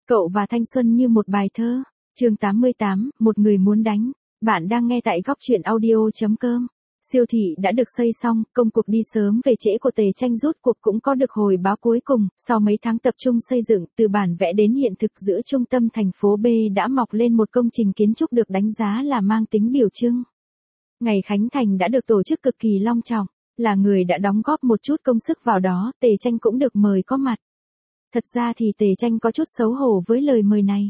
Cậu và thanh xuân như một bài thơ. Chương 88, một người muốn đánh. Bạn đang nghe tại góc truyện audio.com. Siêu thị đã được xây xong, công cuộc đi sớm về trễ của Tề Tranh rốt cuộc cũng có được hồi báo cuối cùng. Sau mấy tháng tập trung xây dựng, từ bản vẽ đến hiện thực giữa trung tâm thành phố B đã mọc lên một công trình kiến trúc được đánh giá là mang tính biểu trưng. Ngày khánh thành đã được tổ chức cực kỳ long trọng. Là người đã đóng góp một chút công sức vào đó, Tề Tranh cũng được mời có mặt. Thật ra thì Tề Tranh có chút xấu hổ với lời mời này.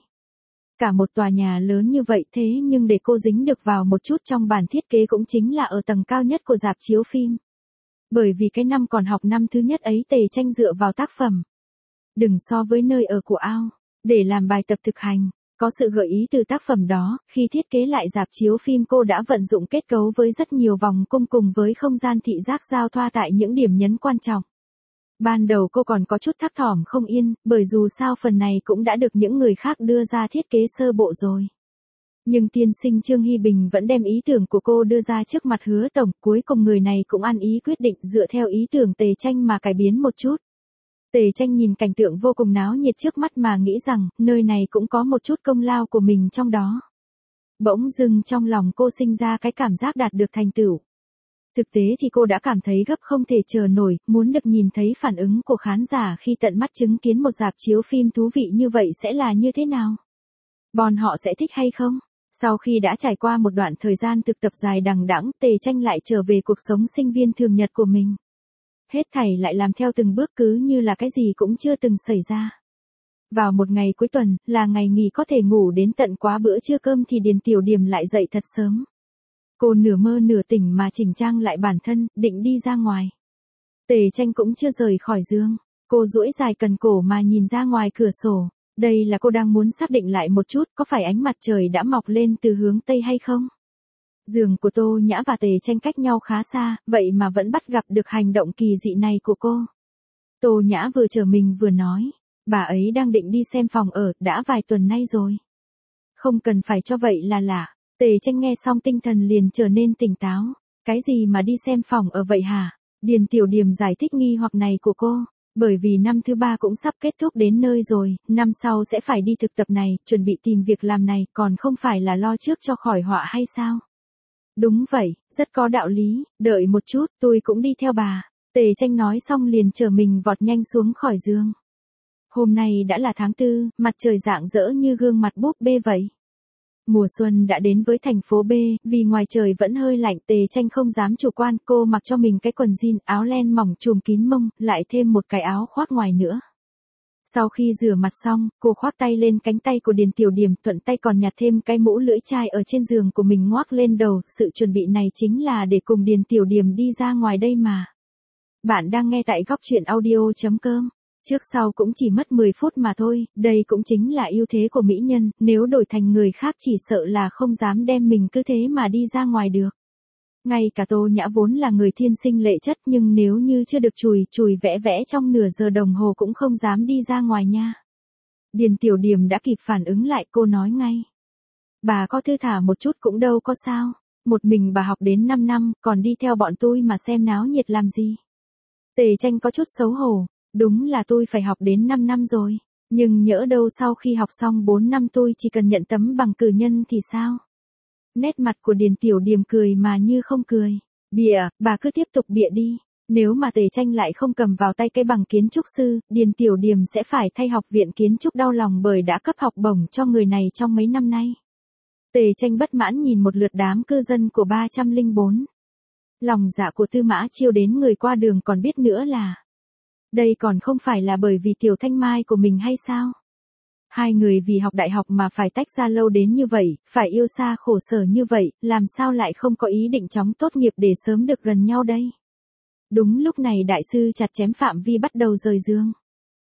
Cả một tòa nhà lớn như vậy thế nhưng để cô dính được vào một chút trong bản thiết kế cũng chính là ở tầng cao nhất của rạp chiếu phim. Bởi vì cái năm còn học năm thứ nhất ấy Tề Tranh dựa vào tác phẩm. Đừng so với nơi ở của ao, để làm bài tập thực hành. Có sự gợi ý từ tác phẩm đó, khi thiết kế lại rạp chiếu phim cô đã vận dụng kết cấu với rất nhiều vòng cung cùng với không gian thị giác giao thoa tại những điểm nhấn quan trọng. Ban đầu cô còn có chút thấp thỏm không yên, bởi dù sao phần này cũng đã được những người khác đưa ra thiết kế sơ bộ rồi. Nhưng tiên sinh Trương Hy Bình vẫn đem ý tưởng của cô đưa ra trước mặt Hứa Tổng, cuối cùng người này cũng ăn ý quyết định dựa theo ý tưởng Tề Tranh mà cải biến một chút. Tề Tranh nhìn cảnh tượng vô cùng náo nhiệt trước mắt mà nghĩ rằng, nơi này cũng có một chút công lao của mình trong đó. Bỗng dưng trong lòng cô sinh ra cái cảm giác đạt được thành tựu. Thực tế thì cô đã cảm thấy gấp không thể chờ nổi, muốn được nhìn thấy phản ứng của khán giả khi tận mắt chứng kiến một rạp chiếu phim thú vị như vậy sẽ là như thế nào. Bọn họ sẽ thích hay không? Sau khi đã trải qua một đoạn thời gian thực tập dài đằng đẵng, Tề Tranh lại trở về cuộc sống sinh viên thường nhật của mình. Hết thảy lại làm theo từng bước cứ như là cái gì cũng chưa từng xảy ra. Vào một ngày cuối tuần, là ngày nghỉ có thể ngủ đến tận quá bữa trưa cơm thì Điền Tiểu Điểm lại dậy thật sớm. Cô nửa mơ nửa tỉnh mà chỉnh trang lại bản thân, định đi ra ngoài. Tề Tranh cũng chưa rời khỏi giường. Cô duỗi dài cần cổ mà nhìn ra ngoài cửa sổ. Đây là cô đang muốn xác định lại một chút có phải ánh mặt trời đã mọc lên từ hướng Tây hay không. Giường của Tô Nhã và Tề Tranh cách nhau khá xa, vậy mà vẫn bắt gặp được hành động kỳ dị này của cô. Tô Nhã vừa trở mình vừa nói, bà ấy đang định đi xem phòng ở, đã vài tuần nay rồi. Không cần phải cho vậy là lạ. Tề Tranh nghe xong tinh thần liền trở nên tỉnh táo. Cái gì mà đi xem phòng ở vậy hả? Điền Tiểu Điểm giải thích nghi hoặc này của cô. Bởi vì năm thứ 3 cũng sắp kết thúc đến nơi rồi, năm sau sẽ phải đi thực tập này, chuẩn bị tìm việc làm này, còn không phải là lo trước cho khỏi họa hay sao? Đúng vậy, rất có đạo lý, đợi một chút, tôi cũng đi theo bà. Tề Tranh nói xong liền trở mình vọt nhanh xuống khỏi giường. Hôm nay đã là tháng 4, mặt trời rạng rỡ như gương mặt búp bê vậy. Mùa xuân đã đến với thành phố B, vì ngoài trời vẫn hơi lạnh Tề Tranh không dám chủ quan, cô mặc cho mình cái quần jean áo len mỏng trùm kín mông, lại thêm một cái áo khoác ngoài nữa. Sau khi rửa mặt xong, cô khoác tay lên cánh tay của Điền Tiểu Điểm, thuận tay còn nhặt thêm cái mũ lưỡi chai ở trên giường của mình ngoác lên đầu, sự chuẩn bị này chính là để cùng Điền Tiểu Điểm đi ra ngoài đây mà. Bạn đang nghe tại góc truyện audio.com. Trước sau cũng chỉ mất 10 phút mà thôi, đây cũng chính là ưu thế của mỹ nhân, nếu đổi thành người khác chỉ sợ là không dám đem mình cứ thế mà đi ra ngoài được. Ngay cả Tô Nhã vốn là người thiên sinh lệ chất nhưng nếu như chưa được chùi vẽ vẽ trong nửa giờ đồng hồ cũng không dám đi ra ngoài nha. Điền Tiểu Điểm đã kịp phản ứng lại, cô nói ngay. Bà có thư thả một chút cũng đâu có sao, một mình bà học đến 5 năm, còn đi theo bọn tôi mà xem náo nhiệt làm gì. Tề Tranh có chút xấu hổ. Đúng là tôi phải học đến 5 năm rồi, nhưng nhỡ đâu sau khi học xong 4 năm tôi chỉ cần nhận tấm bằng cử nhân thì sao? Nét mặt của Điền Tiểu Điểm cười mà như không cười. Bịa, bà cứ tiếp tục bịa đi. Nếu mà Tề Tranh lại không cầm vào tay cái bằng kiến trúc sư, Điền Tiểu Điểm sẽ phải thay học viện kiến trúc đau lòng bởi đã cấp học bổng cho người này trong mấy năm nay. Tề Tranh bất mãn nhìn một lượt đám cư dân của 304. Lòng dạ của Tư Mã Chiêu đến người qua đường còn biết nữa là. Đây còn không phải là bởi vì Tiểu Thanh Mai của mình hay sao? Hai người vì học đại học mà phải tách ra lâu đến như vậy, phải yêu xa khổ sở như vậy, làm sao lại không có ý định chóng tốt nghiệp để sớm được gần nhau đây? Đúng lúc này đại sư chặt chém Phạm Vi bắt đầu rời giường.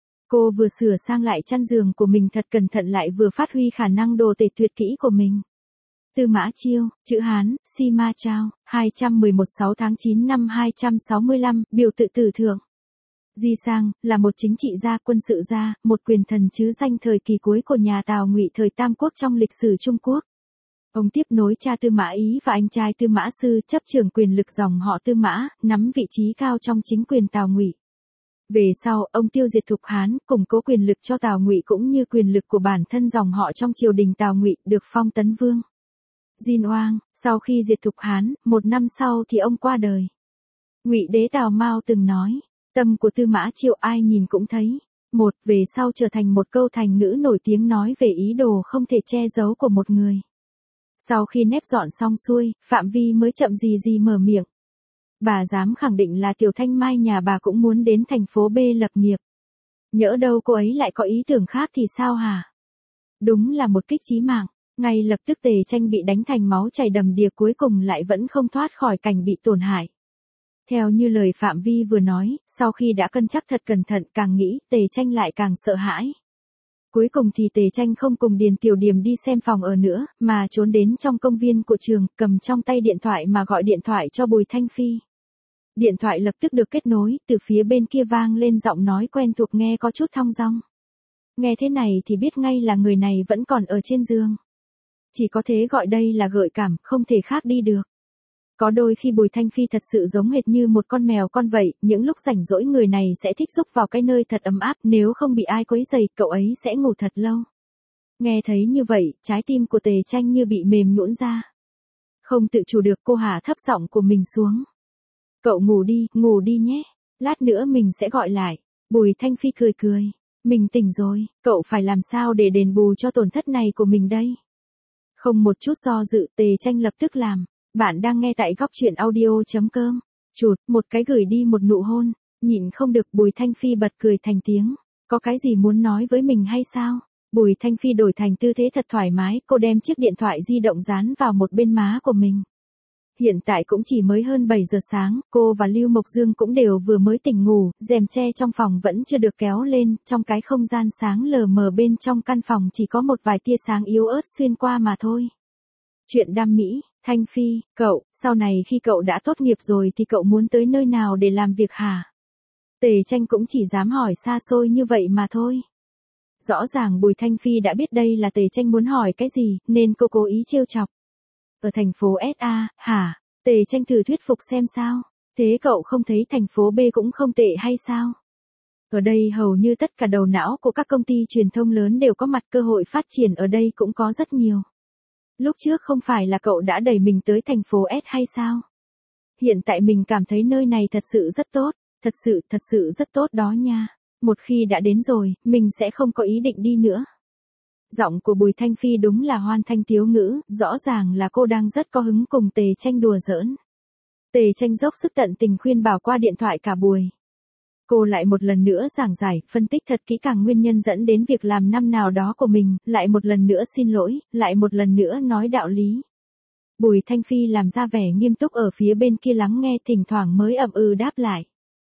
Cô vừa sửa sang lại chăn giường của mình thật cẩn thận lại vừa phát huy khả năng đồ tể tuyệt kỹ của mình. Tư Mã Chiêu, chữ Hán, Si Ma Chao, 211 6 tháng 9 năm 265, biểu tự tử thượng. Di Sang, là một chính trị gia quân sự gia, một quyền thần chứ danh thời kỳ cuối của nhà Tào Ngụy thời Tam Quốc trong lịch sử Trung Quốc. Ông tiếp nối cha Tư Mã Ý và anh trai Tư Mã Sư chấp trưởng quyền lực dòng họ Tư Mã, nắm vị trí cao trong chính quyền Tào Ngụy. Về sau, ông tiêu diệt Thục Hán, củng cố quyền lực cho Tào Ngụy cũng như quyền lực của bản thân dòng họ trong triều đình Tào Ngụy, được phong Tấn Vương. Diên Oang, sau khi diệt Thục Hán, 1 năm sau thì ông qua đời. Ngụy đế Tào Mao từng nói, tâm của Tư Mã Chiêu ai nhìn cũng thấy. Về sau trở thành một câu thành ngữ nổi tiếng nói về ý đồ không thể che giấu của một người. Sau khi nếp dọn xong xuôi, Phạm Vi mới chậm gì mở miệng. Bà dám khẳng định là Tiểu Thanh Mai nhà bà cũng muốn đến thành phố B lập nghiệp. Nhỡ đâu cô ấy lại có ý tưởng khác thì sao hả? Đúng là một kích chí mạng, ngay lập tức Tề Tranh bị đánh thành máu chảy đầm đìa, cuối cùng lại vẫn không thoát khỏi cảnh bị tổn hại. Theo như lời Phạm Vi vừa nói, sau khi đã cân nhắc thật cẩn thận, càng nghĩ, Tề Tranh lại càng sợ hãi. Cuối cùng thì Tề Tranh không cùng Điền Tiểu Điểm đi xem phòng ở nữa, mà trốn đến trong công viên của trường, cầm trong tay điện thoại mà gọi điện thoại cho Bùi Thanh Phi. Điện thoại lập tức được kết nối, từ phía bên kia vang lên giọng nói quen thuộc nghe có chút thong dong. Nghe thế này thì biết ngay là người này vẫn còn ở trên giường. Chỉ có thế gọi đây là gợi cảm, không thể khác đi được. Có đôi khi Bùi Thanh Phi thật sự giống hệt như một con mèo con vậy, những lúc rảnh rỗi người này sẽ thích rúc vào cái nơi thật ấm áp, nếu không bị ai quấy rầy, cậu ấy sẽ ngủ thật lâu. Nghe thấy như vậy, trái tim của Tề Tranh như bị mềm nhũn ra. Không tự chủ được cô hạ thấp giọng của mình xuống. Cậu ngủ đi nhé, lát nữa mình sẽ gọi lại. Bùi Thanh Phi cười cười, mình tỉnh rồi, cậu phải làm sao để đền bù cho tổn thất này của mình đây? Không một chút do dự, Tề Tranh lập tức làm. Bạn đang nghe tại góc truyện audio.com. Chụt, một cái gửi đi một nụ hôn, nhịn không được Bùi Thanh Phi bật cười thành tiếng. Có cái gì muốn nói với mình hay sao? Bùi Thanh Phi đổi thành tư thế thật thoải mái, cô đem chiếc điện thoại di động dán vào một bên má của mình. Hiện tại cũng chỉ mới hơn 7 giờ sáng, cô và Lưu Mộc Dương cũng đều vừa mới tỉnh ngủ, rèm che trong phòng vẫn chưa được kéo lên, trong cái không gian sáng lờ mờ bên trong căn phòng chỉ có một vài tia sáng yếu ớt xuyên qua mà thôi. Chuyện đam mỹ, Thanh Phi, cậu, sau này khi cậu đã tốt nghiệp rồi thì cậu muốn tới nơi nào để làm việc hả? Tề Tranh cũng chỉ dám hỏi xa xôi như vậy mà thôi. Rõ ràng Bùi Thanh Phi đã biết đây là Tề Tranh muốn hỏi cái gì, nên cô cố ý trêu chọc. Ở thành phố SA, hả? Tề Tranh thử thuyết phục xem sao. Thế cậu không thấy thành phố B cũng không tệ hay sao? Ở đây hầu như tất cả đầu não của các công ty truyền thông lớn đều có mặt, cơ hội phát triển ở đây cũng có rất nhiều. Lúc trước không phải là cậu đã đẩy mình tới thành phố S hay sao? Hiện tại mình cảm thấy nơi này thật sự rất tốt, thật sự rất tốt đó nha. Một khi đã đến rồi, mình sẽ không có ý định đi nữa. Giọng của Bùi Thanh Phi đúng là hoan thanh tiếu ngữ, rõ ràng là cô đang rất có hứng cùng Tề Tranh đùa giỡn. Tề Tranh dốc sức tận tình khuyên bảo qua điện thoại cả buổi. Cô lại một lần nữa giảng giải, phân tích thật kỹ càng nguyên nhân dẫn đến việc làm năm nào đó của mình, lại một lần nữa xin lỗi, lại một lần nữa nói đạo lý. Bùi Thanh Phi làm ra vẻ nghiêm túc ở phía bên kia lắng nghe, thỉnh thoảng mới ậm ừ đáp lại.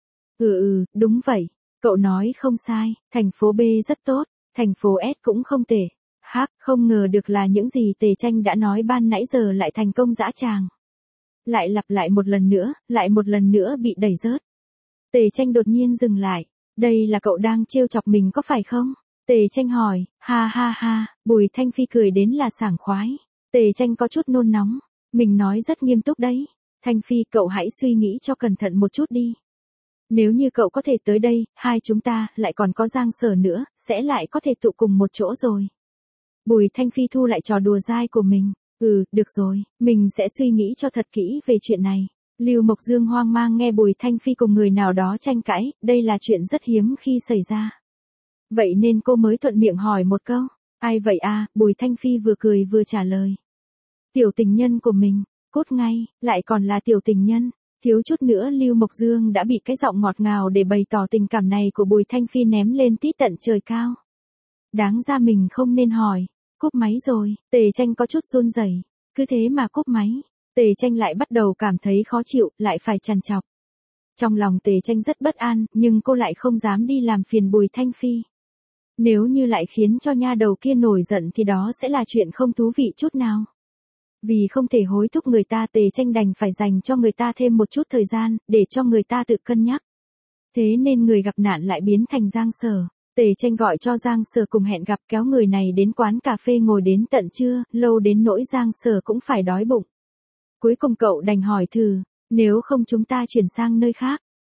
Đúng vậy, cậu nói không sai, thành phố B rất tốt, thành phố S cũng không tệ. Không ngờ được là những gì Tề Tranh đã nói ban nãy giờ lại thành công dã tràng. Lại lặp lại một lần nữa bị đẩy rớt. Tề Tranh đột nhiên dừng lại. Đây là cậu đang trêu chọc mình có phải không? Tề Tranh hỏi. Ha, Bùi Thanh Phi cười đến là sảng khoái. Tề Tranh có chút nôn nóng. Mình nói rất nghiêm túc đấy. Thanh Phi, cậu hãy suy nghĩ cho cẩn thận một chút đi. Nếu như cậu có thể tới đây, hai chúng ta, lại còn có Giang Sở nữa, sẽ lại có thể tụ cùng một chỗ rồi. Bùi Thanh Phi thu lại trò đùa dai của mình. Được rồi, mình sẽ suy nghĩ cho thật kỹ về chuyện này. Lưu Mộc Dương hoang mang nghe Bùi Thanh Phi cùng người nào đó tranh cãi, đây là chuyện rất hiếm khi xảy ra. Vậy nên cô mới thuận miệng hỏi một câu. Ai vậy à? Bùi Thanh Phi vừa cười vừa trả lời. Tiểu tình nhân của mình, cốt ngay, lại còn là tiểu tình nhân. Thiếu chút nữa Lưu Mộc Dương đã bị cái giọng ngọt ngào để bày tỏ tình cảm này của Bùi Thanh Phi ném lên tít tận trời cao. Đáng ra mình không nên hỏi. Cúp máy rồi, Tề Tranh có chút run rẩy. Cứ thế mà cúp máy. Tề Tranh lại bắt đầu cảm thấy khó chịu, lại phải trằn trọc. Trong lòng Tề Tranh rất bất an, nhưng cô lại không dám đi làm phiền Bùi Thanh Phi. Nếu như lại khiến cho nha đầu kia nổi giận thì đó sẽ là chuyện không thú vị chút nào. Vì không thể hối thúc người ta, Tề Tranh đành phải dành cho người ta thêm một chút thời gian, để cho người ta tự cân nhắc. Thế nên người gặp nạn lại biến thành Giang Sở. Tề Tranh gọi cho Giang Sở cùng hẹn gặp, kéo người này đến quán cà phê ngồi đến tận trưa, lâu đến nỗi Giang Sở cũng phải đói bụng. Cuối cùng cậu đành hỏi thử, nếu không chúng ta chuyển sang nơi khác.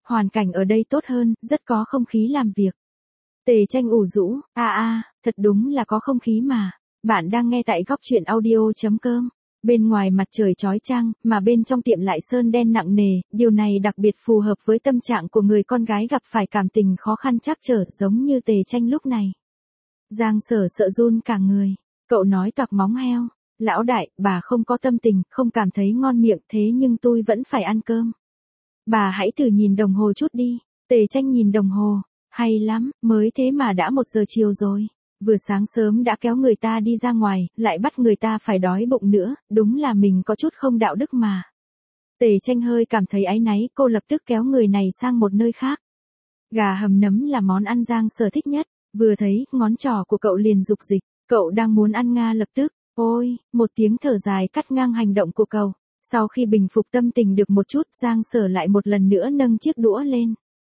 Hoàn cảnh ở đây tốt hơn, rất có không khí làm việc. Tề Tranh ủ rũ, thật đúng là có không khí mà. Bạn đang nghe tại góc chuyện audio.com. Bên ngoài mặt trời chói chang, mà bên trong tiệm lại sơn đen nặng nề, điều này đặc biệt phù hợp với tâm trạng của người con gái gặp phải cảm tình khó khăn trắc trở giống như Tề Tranh lúc này. Giang Sở sợ run cả người. Cậu nói toạc móng heo. Lão đại, bà không có tâm tình, không cảm thấy ngon miệng thế nhưng tôi vẫn phải ăn cơm. Bà hãy thử nhìn đồng hồ chút đi. Tề Tranh nhìn đồng hồ. Hay lắm, mới thế mà đã 1 giờ chiều rồi. Vừa sáng sớm đã kéo người ta đi ra ngoài, lại bắt người ta phải đói bụng nữa, đúng là mình có chút không đạo đức mà. Tề Tranh hơi cảm thấy áy náy, cô lập tức kéo người này sang một nơi khác. Gà hầm nấm là món ăn Giang Sở thích nhất, vừa thấy, ngón trỏ của cậu liền dục dịch, cậu đang muốn ăn nga lập tức. Ôi, một tiếng thở dài cắt ngang hành động của cậu. Sau khi bình phục tâm tình được một chút, Giang Sở lại một lần nữa nâng chiếc đũa lên.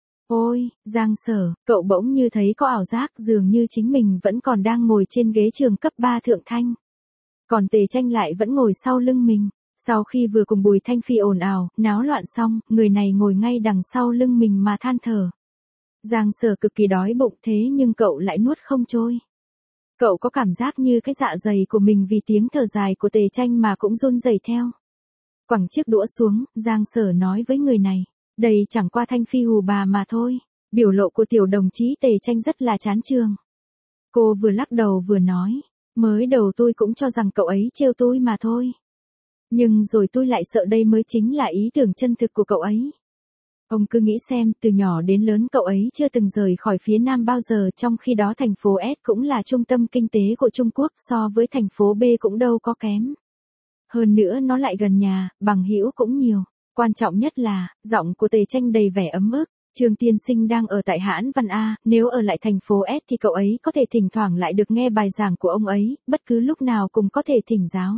Ôi, Giang Sở, cậu bỗng như thấy có ảo giác dường như chính mình vẫn còn đang ngồi trên ghế trường cấp 3 thượng thanh. Còn Tề Tranh lại vẫn ngồi sau lưng mình. Sau khi vừa cùng Bùi Thanh Phi ồn ào, náo loạn xong, người này ngồi ngay đằng sau lưng mình mà than thở. Giang Sở cực kỳ đói bụng thế nhưng cậu lại nuốt không trôi. Cậu có cảm giác như cái dạ dày của mình vì tiếng thở dài của Tề Tranh mà cũng run rẩy theo. Quẳng chiếc đũa xuống, Giang Sở nói với người này. Đây chẳng qua Thanh Phi hù bà mà thôi. Biểu lộ của tiểu đồng chí Tề Tranh rất là chán chường. Cô vừa lắc đầu vừa nói. Mới đầu tôi cũng cho rằng cậu ấy trêu tôi mà thôi. Nhưng rồi tôi lại sợ đây mới chính là ý tưởng chân thực của cậu ấy. Ông cứ nghĩ xem, từ nhỏ đến lớn cậu ấy chưa từng rời khỏi phía Nam bao giờ, trong khi đó thành phố S cũng là trung tâm kinh tế của Trung Quốc, so với thành phố B cũng đâu có kém. Hơn nữa nó lại gần nhà, bằng hữu cũng nhiều. Quan trọng nhất là, giọng của Tề Tranh đầy vẻ ấm ức. Trương tiên sinh đang ở tại Hãn Văn A, nếu ở lại thành phố S thì cậu ấy có thể thỉnh thoảng lại được nghe bài giảng của ông ấy, bất cứ lúc nào cũng có thể thỉnh giáo.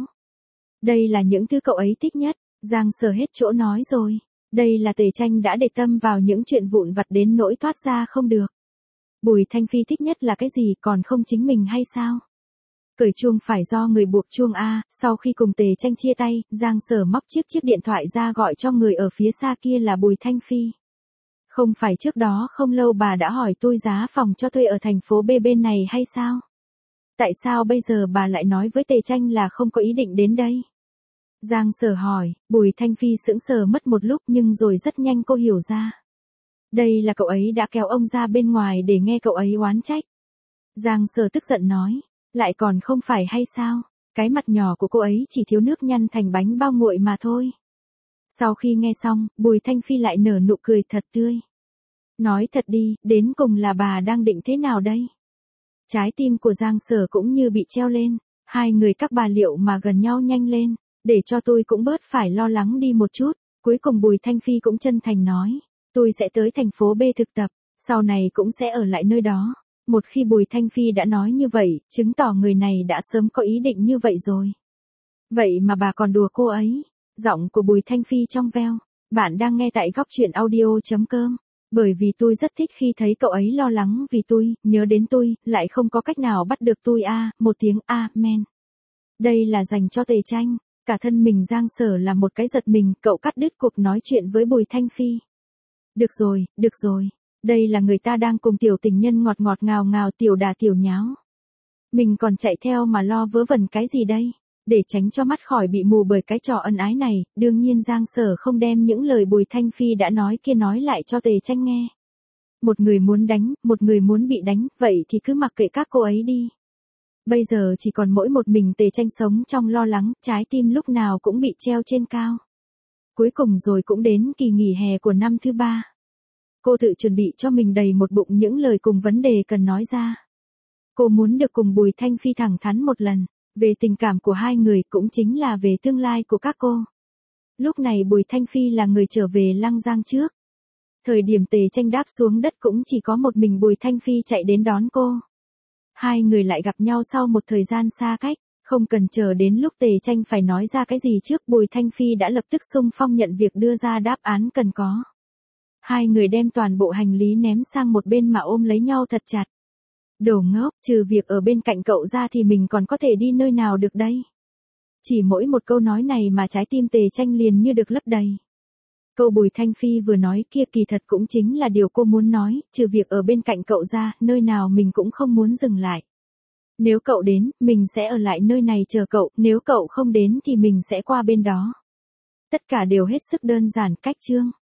Đây là những thứ cậu ấy thích nhất. Giang Sở hết chỗ nói rồi. Đây là Tề Tranh đã để tâm vào những chuyện vụn vặt đến nỗi thoát ra không được. Bùi Thanh Phi thích nhất là cái gì còn không chính mình hay sao? Cởi chuông phải do người buộc chuông a. Sau khi cùng Tề Tranh chia tay, Giang Sở móc chiếc điện thoại ra gọi cho người ở phía xa kia là Bùi Thanh Phi. Không phải trước đó không lâu bà đã hỏi tôi giá phòng cho thuê ở thành phố B bên này hay sao? Tại sao bây giờ bà lại nói với Tề Tranh là không có ý định đến đây? Giang Sở hỏi, Bùi Thanh Phi sững sờ mất một lúc nhưng rồi rất nhanh cô hiểu ra. Đây là cậu ấy đã kéo ông ra bên ngoài để nghe cậu ấy oán trách. Giang Sở tức giận nói, lại còn không phải hay sao, cái mặt nhỏ của cô ấy chỉ thiếu nước nhăn thành bánh bao nguội mà thôi. Sau khi nghe xong, Bùi Thanh Phi lại nở nụ cười thật tươi. Nói thật đi, đến cùng là bà đang định thế nào đây? Trái tim của Giang Sở cũng như bị treo lên, hai người các bà liệu mà gần nhau nhanh lên. Để cho tôi cũng bớt phải lo lắng đi một chút. Cuối cùng Bùi Thanh Phi cũng chân thành nói. Tôi sẽ tới thành phố B thực tập. Sau này cũng sẽ ở lại nơi đó. Một khi Bùi Thanh Phi đã nói như vậy, chứng tỏ người này đã sớm có ý định như vậy rồi. Vậy mà bà còn đùa cô ấy. Giọng của Bùi Thanh Phi trong veo. Bạn đang nghe tại góc chuyện audio.com. Bởi vì tôi rất thích khi thấy cậu ấy lo lắng vì tôi, nhớ đến tôi, lại không có cách nào bắt được tôi một tiếng amen. Đây là dành cho Tề Tranh. Cả thân mình Giang Sở là một cái giật mình, cậu cắt đứt cuộc nói chuyện với Bùi Thanh Phi. Được rồi, đây là người ta đang cùng tiểu tình nhân ngọt ngọt ngào ngào tiểu đà tiểu nháo. Mình còn chạy theo mà lo vớ vẩn cái gì đây? Để tránh cho mắt khỏi bị mù bởi cái trò ân ái này, đương nhiên Giang Sở không đem những lời Bùi Thanh Phi đã nói kia nói lại cho Tề Tranh nghe. Một người muốn đánh, một người muốn bị đánh, vậy thì cứ mặc kệ các cô ấy đi. Bây giờ chỉ còn mỗi một mình Tề Tranh sống trong lo lắng, trái tim lúc nào cũng bị treo trên cao. Cuối cùng rồi cũng đến kỳ nghỉ hè của năm thứ 3. Cô tự chuẩn bị cho mình đầy một bụng những lời cùng vấn đề cần nói ra. Cô muốn được cùng Bùi Thanh Phi thẳng thắn một lần, về tình cảm của hai người cũng chính là về tương lai của các cô. Lúc này Bùi Thanh Phi là người trở về Lăng Giang trước. Thời điểm Tề Tranh đáp xuống đất cũng chỉ có một mình Bùi Thanh Phi chạy đến đón cô. Hai người lại gặp nhau sau một thời gian xa cách, không cần chờ đến lúc Tề Tranh phải nói ra cái gì trước, Bùi Thanh Phi đã lập tức xung phong nhận việc đưa ra đáp án cần có. Hai người đem toàn bộ hành lý ném sang một bên mà ôm lấy nhau thật chặt. Đồ ngốc, trừ việc ở bên cạnh cậu ra thì mình còn có thể đi nơi nào được đây? Chỉ mỗi một câu nói này mà trái tim Tề Tranh liền như được lấp đầy. Câu Bùi Thanh Phi vừa nói kia kỳ thật cũng chính là điều cô muốn nói, trừ việc ở bên cạnh cậu ra, nơi nào mình cũng không muốn dừng lại. Nếu cậu đến, mình sẽ ở lại nơi này chờ cậu, nếu cậu không đến thì mình sẽ qua bên đó. Tất cả đều hết sức đơn giản, cách chương.